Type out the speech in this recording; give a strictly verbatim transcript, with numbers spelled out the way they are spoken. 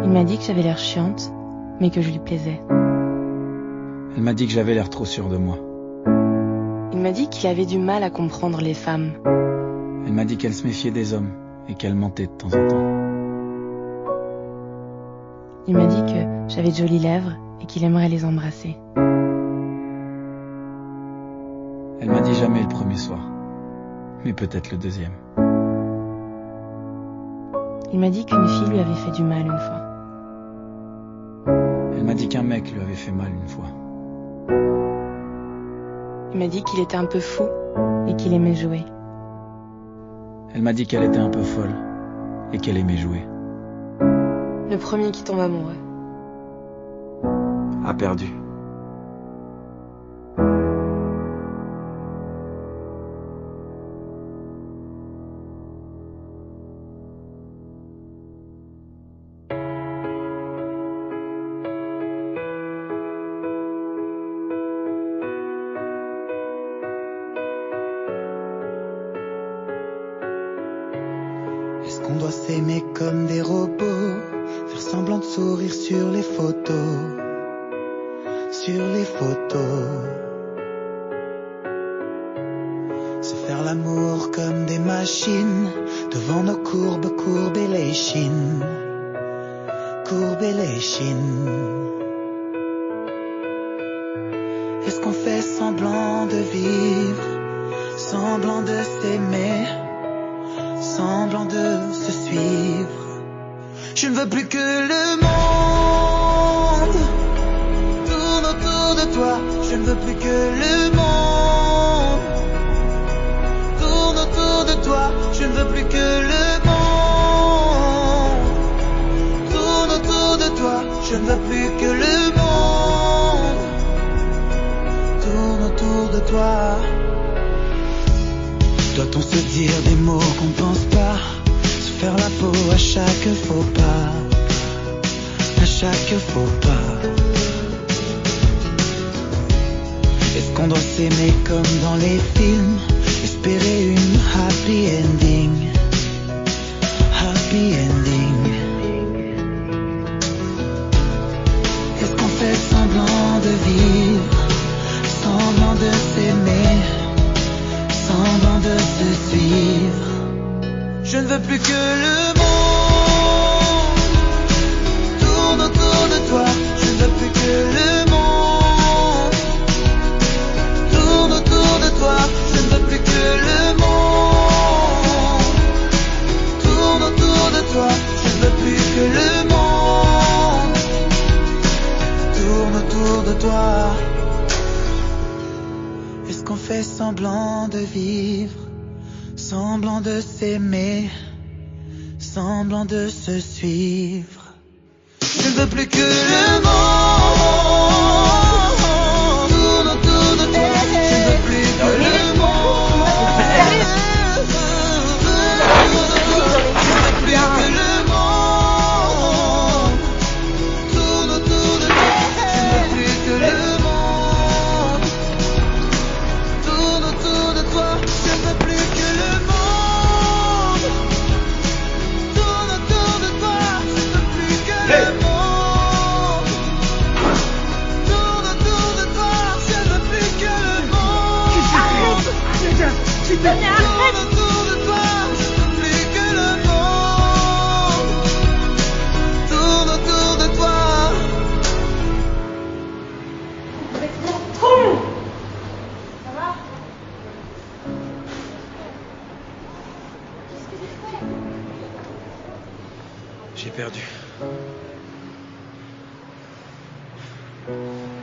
Il m'a dit que j'avais l'air chiante, mais que je lui plaisais. Elle m'a dit que j'avais l'air trop sûr de moi. Il m'a dit qu'il avait du mal à comprendre les femmes. Elle m'a dit qu'elle se méfiait des hommes et qu'elle mentait de temps en temps. Il m'a dit que j'avais de jolies lèvres et qu'il aimerait les embrasser. Elle m'a dit jamais le premier soir, mais peut-être le deuxième. Il m'a dit qu'une fille lui avait fait du mal une fois. Elle m'a dit qu'un mec lui avait fait mal une fois. Il m'a dit qu'il était un peu fou et qu'il aimait jouer. Elle m'a dit qu'elle était un peu folle et qu'elle aimait jouer. Le premier qui tombe amoureux A perdu. Est-ce qu'on doit s'aimer comme des robots, faire semblant de sourire sur les photos, sur les photos, se faire l'amour comme des machines, devant nos courbes, courber les chines, courber les chines. Est-ce qu'on fait semblant de vivre, semblant de s'aimer, semblant de se suivre? Je ne veux plus que le monde tourne autour de toi. Je ne veux plus que le monde tourne autour de toi. Je ne veux plus que le monde tourne autour de toi. Je ne veux plus que le monde tourne autour de toi. Doit-on se dire des mots qu'on pense pas, se faire la peau à chaque faux pas, à chaque faux pas? Est-ce qu'on doit s'aimer comme dans les films, espérer une happy ending, happy ending? Est-ce qu'on fait semblant de vivre, semblant de s'aimer, semblant de se suivre? Je ne veux plus que le monde tourne autour de toi. Je ne veux plus que le monde tourne autour de toi. Je ne veux plus que le monde tourne autour de toi. Je ne veux plus que le monde tourne autour de toi. Est-ce qu'on fait semblant de vivre, semblant de s'aimer, semblant de se suivre? Je ne veux plus que le monde tourne autour de toi. Je ne veux plus que le monde tourne autour de toi. Je ne veux plus que le monde tourne autour de toi. Je ne veux plus que le monde tourne autour de toi. Je ne veux plus que le monde tourne autour de toi. Je ne veux plus que le monde Arrête! Tu peux tourne autour de toi. Je ne veux plus que le monde tourne autour de toi. Ça va? J'ai perdu.